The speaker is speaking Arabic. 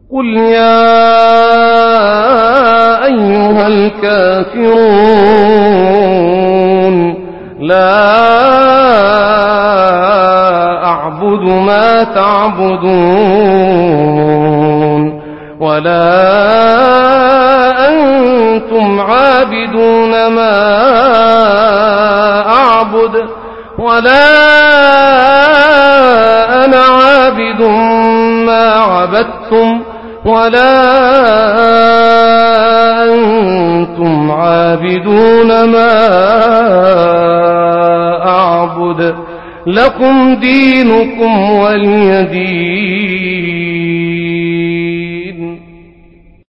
قل يا أيها الكافرون لا أعبد ما تعبدون ولا أنتم عابدون ما أعبد ولا أنا عابد ما عبدتم ولا أنتم عابدون ما أعبد لكم دينكم ولي دين.